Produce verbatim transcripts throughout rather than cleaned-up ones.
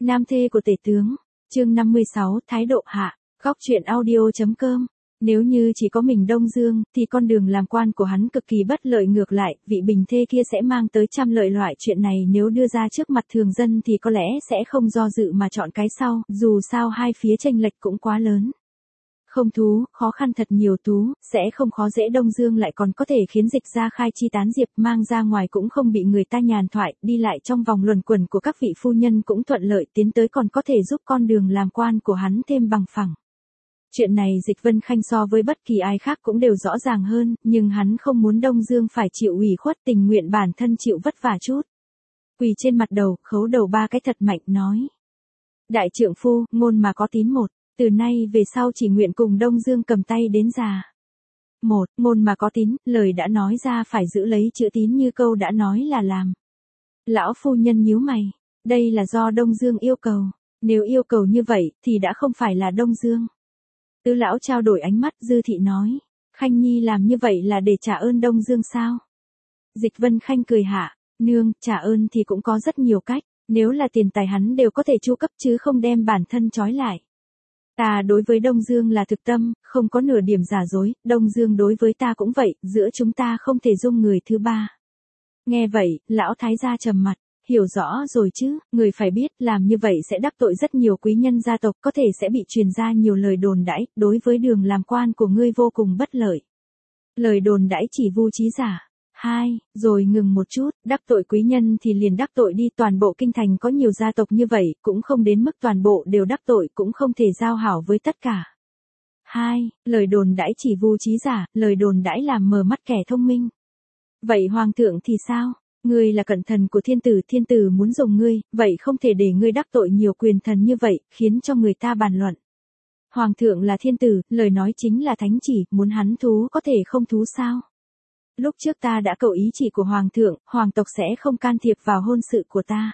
Nam thê của tể tướng, chương năm mươi sáu, thái độ hạ, góc truyện audio.com. Nếu như chỉ có mình Đông Dương, thì con đường làm quan của hắn cực kỳ bất lợi, ngược lại, vị bình thê kia sẽ mang tới trăm lợi. Loại chuyện này nếu đưa ra trước mặt thường dân thì có lẽ sẽ không do dự mà chọn cái sau, dù sao hai phía chênh lệch cũng quá lớn. Không thú, khó khăn thật nhiều tú, sẽ không khó dễ. Đông Dương lại còn có thể khiến Dịch ra khai chi tán diệp, mang ra ngoài cũng không bị người ta nhàn thoại, đi lại trong vòng luẩn quẩn của các vị phu nhân cũng thuận lợi, tiến tới còn có thể giúp con đường làm quan của hắn thêm bằng phẳng. Chuyện này Dịch Vân Khanh so với bất kỳ ai khác cũng đều rõ ràng hơn, nhưng hắn không muốn Đông Dương phải chịu ủy khuất, tình nguyện bản thân chịu vất vả chút. Quỳ trên mặt đầu, khấu đầu ba cái thật mạnh, nói: Đại trượng phu, ngôn mà có tín một, từ nay về sau chỉ nguyện cùng Đông Dương cầm tay đến già. Một, ngôn mà có tín, lời đã nói ra phải giữ lấy chữ tín như câu đã nói là làm. Lão phu nhân nhíu mày, đây là do Đông Dương yêu cầu, nếu yêu cầu như vậy thì đã không phải là Đông Dương. Tứ lão trao đổi ánh mắt, Dư thị nói: Khanh nhi làm như vậy là để trả ơn Đông Dương sao? Dịch Vân Khanh cười hạ: Nương, trả ơn thì cũng có rất nhiều cách, nếu là tiền tài hắn đều có thể chu cấp chứ không đem bản thân trói lại. Ta đối với Đông Dương là thực tâm, không có nửa điểm giả dối, Đông Dương đối với ta cũng vậy, giữa chúng ta không thể dung người thứ ba. Nghe vậy, lão thái gia trầm mặt, hiểu rõ rồi chứ, người phải biết, làm như vậy sẽ đắc tội rất nhiều quý nhân gia tộc, có thể sẽ bị truyền ra nhiều lời đồn đãi, đối với đường làm quan của ngươi vô cùng bất lợi. Lời đồn đãi chỉ vu trí giả. Hai, rồi ngừng một chút, đắc tội quý nhân thì liền đắc tội đi, toàn bộ kinh thành có nhiều gia tộc như vậy, cũng không đến mức toàn bộ đều đắc tội, cũng không thể giao hảo với tất cả. Hai, lời đồn đãi chỉ vu trí giả, lời đồn đãi làm mờ mắt kẻ thông minh. Vậy hoàng thượng thì sao? Ngươi là cận thần của thiên tử, thiên tử muốn dùng ngươi, vậy không thể để ngươi đắc tội nhiều quyền thần như vậy, khiến cho người ta bàn luận. Hoàng thượng là thiên tử, lời nói chính là thánh chỉ, muốn hắn thú có thể không thú sao? Lúc trước ta đã cầu ý chỉ của hoàng thượng, hoàng tộc sẽ không can thiệp vào hôn sự của ta.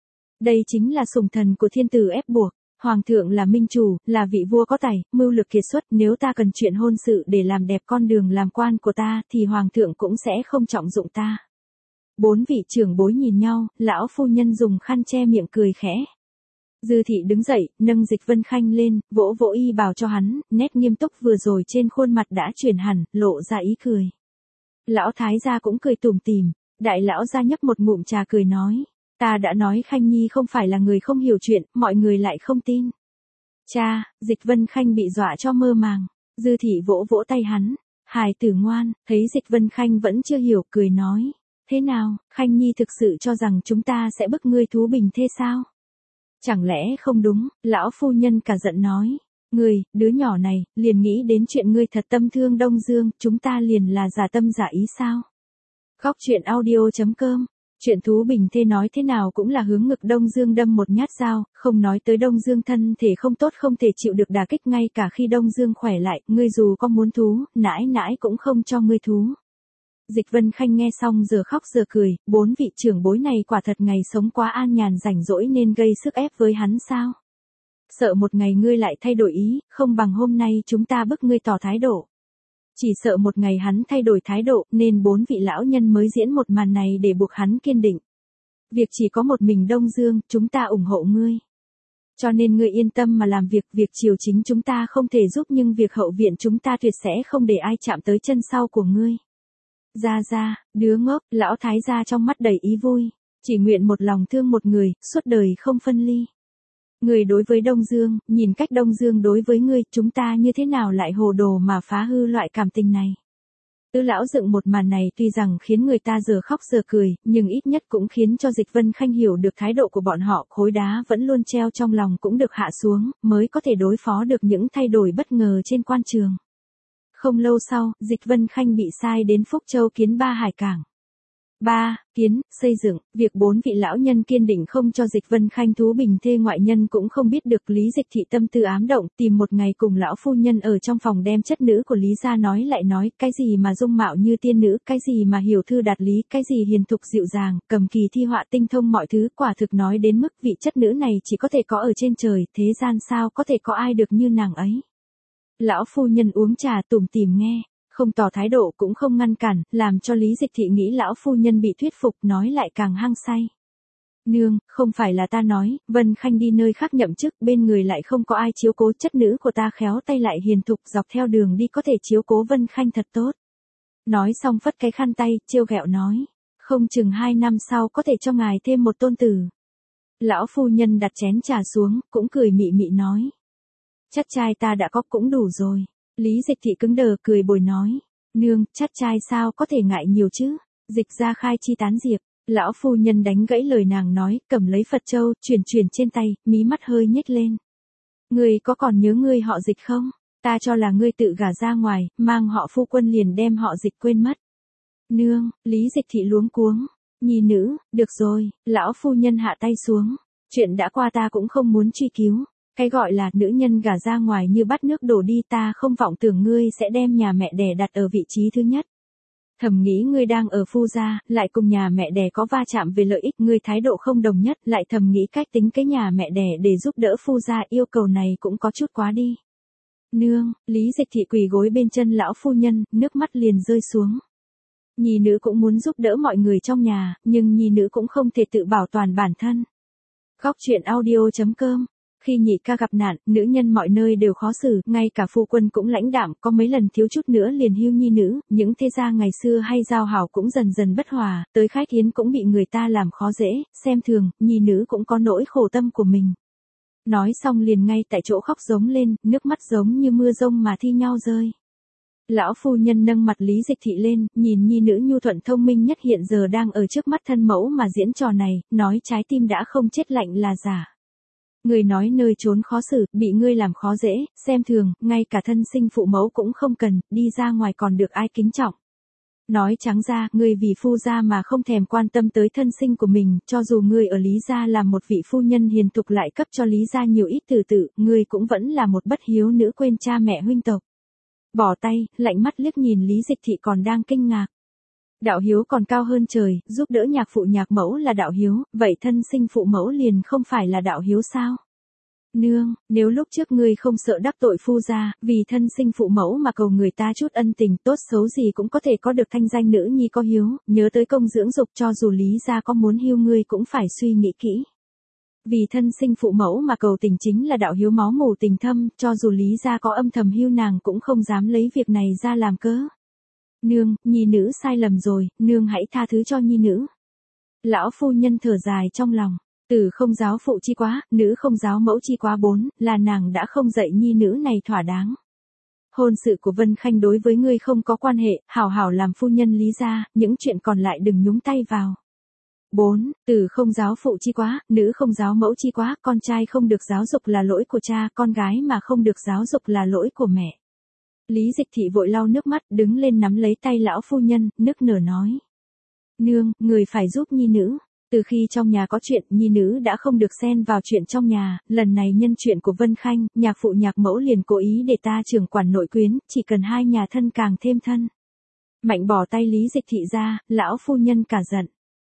Đây chính là sủng thần của thiên tử ép buộc. Hoàng thượng là minh chủ, là vị vua có tài, mưu lược kiệt xuất, nếu ta cần chuyện hôn sự để làm đẹp con đường làm quan của ta thì hoàng thượng cũng sẽ không trọng dụng ta. Bốn vị trưởng bối nhìn nhau, lão phu nhân dùng khăn che miệng cười khẽ. Dư thị đứng dậy, nâng Dịch Vân Khanh lên, vỗ vỗ y bào cho hắn, nét nghiêm túc vừa rồi trên khuôn mặt đã chuyển hẳn, lộ ra ý cười. Lão thái gia cũng cười tủm tỉm, đại lão gia nhấp một ngụm trà cười nói: Ta đã nói Khanh nhi không phải là người không hiểu chuyện, mọi người lại không tin. Cha, Dịch Vân Khanh bị dọa cho mơ màng. Dư thị vỗ vỗ tay hắn, hài tử ngoan, thấy Dịch Vân Khanh vẫn chưa hiểu, cười nói: Thế nào, Khanh nhi thực sự cho rằng chúng ta sẽ bức ngươi thú bình thê sao? Chẳng lẽ không đúng? Lão phu nhân cả giận nói: Ngươi, đứa nhỏ này, liền nghĩ đến chuyện ngươi thật tâm thương Đông Dương, chúng ta liền là giả tâm giả ý sao? Góc truyện audio.com. Chuyện thú bình thê nói thế nào cũng là hướng ngực Đông Dương đâm một nhát dao, không nói tới Đông Dương thân thể không tốt, không thể chịu được đả kích, ngay cả khi Đông Dương khỏe lại, ngươi dù có muốn thú, nãi nãi cũng không cho ngươi thú. Dịch Vân Khanh nghe xong giờ khóc giờ cười, bốn vị trưởng bối này quả thật ngày sống quá an nhàn rảnh rỗi nên gây sức ép với hắn sao? Sợ một ngày ngươi lại thay đổi ý, không bằng hôm nay chúng ta bức ngươi tỏ thái độ. Chỉ sợ một ngày hắn thay đổi thái độ, nên bốn vị lão nhân mới diễn một màn này để buộc hắn kiên định. Việc chỉ có một mình Đông Dương, chúng ta ủng hộ ngươi. Cho nên ngươi yên tâm mà làm việc, việc triều chính chúng ta không thể giúp, nhưng việc hậu viện chúng ta tuyệt sẽ không để ai chạm tới chân sau của ngươi. Ra ra, đứa ngốc, lão thái gia trong mắt đầy ý vui, chỉ nguyện một lòng thương một người, suốt đời không phân ly. Người đối với Đông Dương, nhìn cách Đông Dương đối với ngươi, chúng ta như thế nào lại hồ đồ mà phá hư loại cảm tình này. Tứ lão dựng một màn này tuy rằng khiến người ta giờ khóc giờ cười, nhưng ít nhất cũng khiến cho Dịch Vân Khanh hiểu được thái độ của bọn họ, khối đá vẫn luôn treo trong lòng cũng được hạ xuống, mới có thể đối phó được những thay đổi bất ngờ trên quan trường. Không lâu sau, Dịch Vân Khanh bị sai đến Phúc Châu kiến ba hải cảng. ba. Kiến, xây dựng, việc bốn vị lão nhân kiên định không cho Dịch Vân Khanh thú bình thê, ngoại nhân cũng không biết được. Lý Dịch thị tâm tư ám động, tìm một ngày cùng lão phu nhân ở trong phòng đem chất nữ của Lý gia nói lại nói, cái gì mà dung mạo như tiên nữ, cái gì mà hiểu thư đạt lý, cái gì hiền thục dịu dàng, cầm kỳ thi họa tinh thông mọi thứ, quả thực nói đến mức vị chất nữ này chỉ có thể có ở trên trời, thế gian sao có thể có ai được như nàng ấy. Lão phu nhân uống trà tủm tỉm nghe, không tỏ thái độ cũng không ngăn cản, làm cho Lý Dịch thị nghĩ lão phu nhân bị thuyết phục, nói lại càng hăng say. Nương, không phải là ta nói, Vân Khanh đi nơi khác nhậm chức, bên người lại không có ai chiếu cố, chất nữ của ta khéo tay lại hiền thục, dọc theo đường đi có thể chiếu cố Vân Khanh thật tốt. Nói xong phất cái khăn tay, trêu ghẹo nói, không chừng hai năm sau có thể cho ngài thêm một tôn tử. Lão phu nhân đặt chén trà xuống, cũng cười mị mị nói. Chắt trai ta đã có cũng đủ rồi. Lý Dịch Thị cứng đờ cười bồi nói. Nương, chắt trai sao có thể ngại nhiều chứ? Dịch ra khai chi tán diệp. Lão phu nhân đánh gãy lời nàng nói, cầm lấy Phật châu, chuyển chuyển trên tay, mí mắt hơi nhếch lên. Ngươi có còn nhớ ngươi họ Dịch không? Ta cho là ngươi tự gả ra ngoài, mang họ phu quân liền đem họ Dịch quên mất. Nương, Lý Dịch Thị luống cuống. Nhi nữ, được rồi, lão phu nhân hạ tay xuống. Chuyện đã qua ta cũng không muốn truy cứu. Cái gọi là nữ nhân gả ra ngoài như bắt nước đổ đi, ta không vọng tưởng ngươi sẽ đem nhà mẹ đẻ đặt ở vị trí thứ nhất. Thầm nghĩ ngươi đang ở phu gia, lại cùng nhà mẹ đẻ có va chạm về lợi ích, ngươi thái độ không đồng nhất, lại thầm nghĩ cách tính cái nhà mẹ đẻ để giúp đỡ phu gia, yêu cầu này cũng có chút quá đi. Nương, Lý Dịch Thị quỳ gối bên chân lão phu nhân, nước mắt liền rơi xuống. Nhi nữ cũng muốn giúp đỡ mọi người trong nhà, nhưng nhi nữ cũng không thể tự bảo toàn bản thân. Góc truyện audio chấm com. Khi nhị ca gặp nạn, nữ nhân mọi nơi đều khó xử, ngay cả phu quân cũng lãnh đạm, có mấy lần thiếu chút nữa liền hưu nhi nữ, những thế gia ngày xưa hay giao hảo cũng dần dần bất hòa, tới khách yến cũng bị người ta làm khó dễ, xem thường, nhi nữ cũng có nỗi khổ tâm của mình. Nói xong liền ngay tại chỗ khóc giống lên, nước mắt giống như mưa rông mà thi nhau rơi. Lão phu nhân nâng mặt Lý Dịch Thị lên, nhìn nhi nữ nhu thuận thông minh nhất hiện giờ đang ở trước mắt thân mẫu mà diễn trò này, nói trái tim đã không chết lạnh là giả. Người nói nơi trốn khó xử, bị ngươi làm khó dễ, xem thường, ngay cả thân sinh phụ mẫu cũng không cần, đi ra ngoài còn được ai kính trọng. Nói trắng ra, ngươi vì phu gia mà không thèm quan tâm tới thân sinh của mình, cho dù ngươi ở Lý gia làm một vị phu nhân hiền thục lại cấp cho Lý gia nhiều ít từ tự, ngươi cũng vẫn là một bất hiếu nữ quên cha mẹ huynh tộc. Bỏ tay, lạnh mắt liếc nhìn Lý Dịch Thị còn đang kinh ngạc. Đạo hiếu còn cao hơn trời, giúp đỡ nhạc phụ nhạc mẫu là đạo hiếu, vậy thân sinh phụ mẫu liền không phải là đạo hiếu sao? Nương, nếu lúc trước ngươi không sợ đắc tội phu gia, vì thân sinh phụ mẫu mà cầu người ta chút ân tình, tốt xấu gì cũng có thể có được thanh danh nữ nhi có hiếu, nhớ tới công dưỡng dục, cho dù Lý gia có muốn hưu ngươi cũng phải suy nghĩ kỹ. Vì thân sinh phụ mẫu mà cầu tình chính là đạo hiếu máu mủ tình thâm, cho dù Lý gia có âm thầm hưu nàng cũng không dám lấy việc này ra làm cớ. Nương, nhi nữ sai lầm rồi, nương hãy tha thứ cho nhi nữ. Lão phu nhân thở dài trong lòng, tử không giáo phụ chi quá, nữ không giáo mẫu chi quá, bốn, là nàng đã không dạy nhi nữ này thỏa đáng. Hôn sự của Vân Khanh đối với ngươi không có quan hệ, hảo hảo làm phu nhân Lý gia, những chuyện còn lại đừng nhúng tay vào. bốn. Tử không giáo phụ chi quá, nữ không giáo mẫu chi quá, con trai không được giáo dục là lỗi của cha, con gái mà không được giáo dục là lỗi của mẹ. Lý Dịch Thị vội lau nước mắt, đứng lên nắm lấy tay lão phu nhân, nức nở nói. Nương, người phải giúp nhi nữ. Từ khi trong nhà có chuyện, nhi nữ đã không được xen vào chuyện trong nhà, lần này nhân chuyện của Vân Khanh, nhạc phụ nhạc mẫu liền cố ý để ta trưởng quản nội quyến, chỉ cần hai nhà thân càng thêm thân. Mạnh bỏ tay Lý Dịch Thị ra, lão phu nhân cả giận.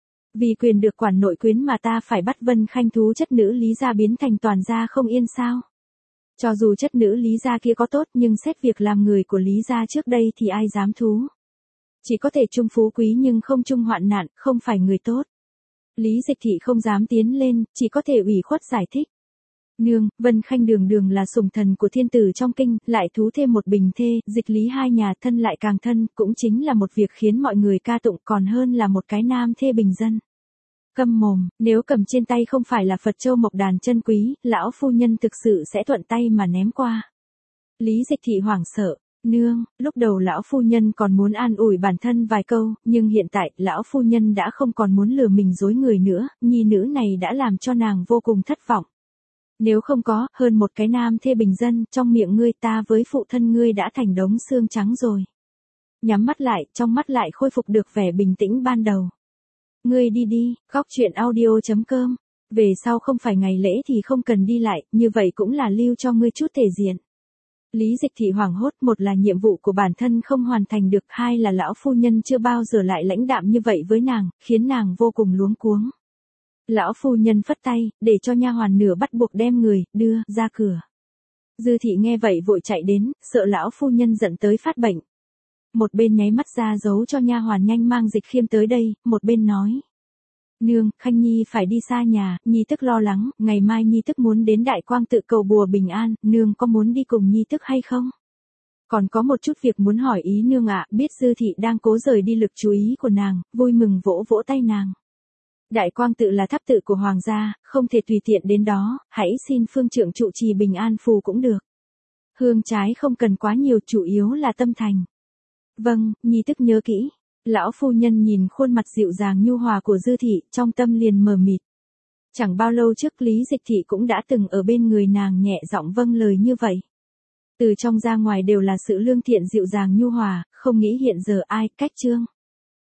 Vì quyền được quản nội quyến mà ta phải bắt Vân Khanh thú chất nữ Lý gia biến thành toàn gia không yên sao? Cho dù chất nữ Lý gia kia có tốt nhưng xét việc làm người của Lý gia trước đây thì ai dám thú. Chỉ có thể chung phú quý nhưng không chung hoạn nạn, không phải người tốt. Lý Dịch Thị không dám tiến lên, chỉ có thể ủy khuất giải thích. Nương, Vân Khanh đường đường là sủng thần của thiên tử trong kinh, lại thú thêm một bình thê, dịch lý hai nhà thân lại càng thân, cũng chính là một việc khiến mọi người ca tụng còn hơn là một cái nam thê bình dân. Câm mồm, nếu cầm trên tay không phải là Phật châu mộc đàn chân quý, lão phu nhân thực sự sẽ thuận tay mà ném qua. Lý Dịch Thị hoảng sợ. Nương, lúc đầu lão phu nhân còn muốn an ủi bản thân vài câu, nhưng hiện tại, lão phu nhân đã không còn muốn lừa mình dối người nữa, nhi nữ này đã làm cho nàng vô cùng thất vọng. Nếu không có, hơn một cái nam thê bình dân, trong miệng ngươi ta với phụ thân ngươi đã thành đống xương trắng rồi. Nhắm mắt lại, trong mắt lại khôi phục được vẻ bình tĩnh ban đầu. Ngươi đi đi, góc truyện audio chấm com. Về sau không phải ngày lễ thì không cần đi lại, như vậy cũng là lưu cho ngươi chút thể diện. Lý Dịch Thị hoảng hốt, một là nhiệm vụ của bản thân không hoàn thành được, hai là lão phu nhân chưa bao giờ lại lãnh đạm như vậy với nàng, khiến nàng vô cùng luống cuống. Lão phu nhân phất tay, để cho nha hoàn nửa bắt buộc đem người, đưa, ra cửa. Dư Thị nghe vậy vội chạy đến, sợ lão phu nhân giận tới phát bệnh. Một bên nháy mắt ra dấu cho nha hoàn nhanh mang Dịch Khiêm tới đây, một bên nói. Nương, Khanh Nhi phải đi xa nhà, Nhi tức lo lắng, ngày mai Nhi tức muốn đến Đại Quang tự cầu bùa bình an, nương có muốn đi cùng Nhi tức hay không? Còn có một chút việc muốn hỏi ý nương ạ, biết Dư thị đang cố rời đi lực chú ý của nàng, vui mừng vỗ vỗ tay nàng. Đại Quang tự là tháp tự của hoàng gia, không thể tùy tiện đến đó, hãy xin phương trượng trụ trì bình an phù cũng được. Hương trái không cần quá nhiều, chủ yếu là tâm thành. Vâng, Nhi tức nhớ kỹ. Lão phu nhân nhìn khuôn mặt dịu dàng nhu hòa của Dư thị, trong tâm liền mờ mịt. Chẳng bao lâu trước Lý Dịch thị cũng đã từng ở bên người nàng nhẹ giọng vâng lời như vậy. Từ trong ra ngoài đều là sự lương thiện dịu dàng nhu hòa, không nghĩ hiện giờ ai cách Trương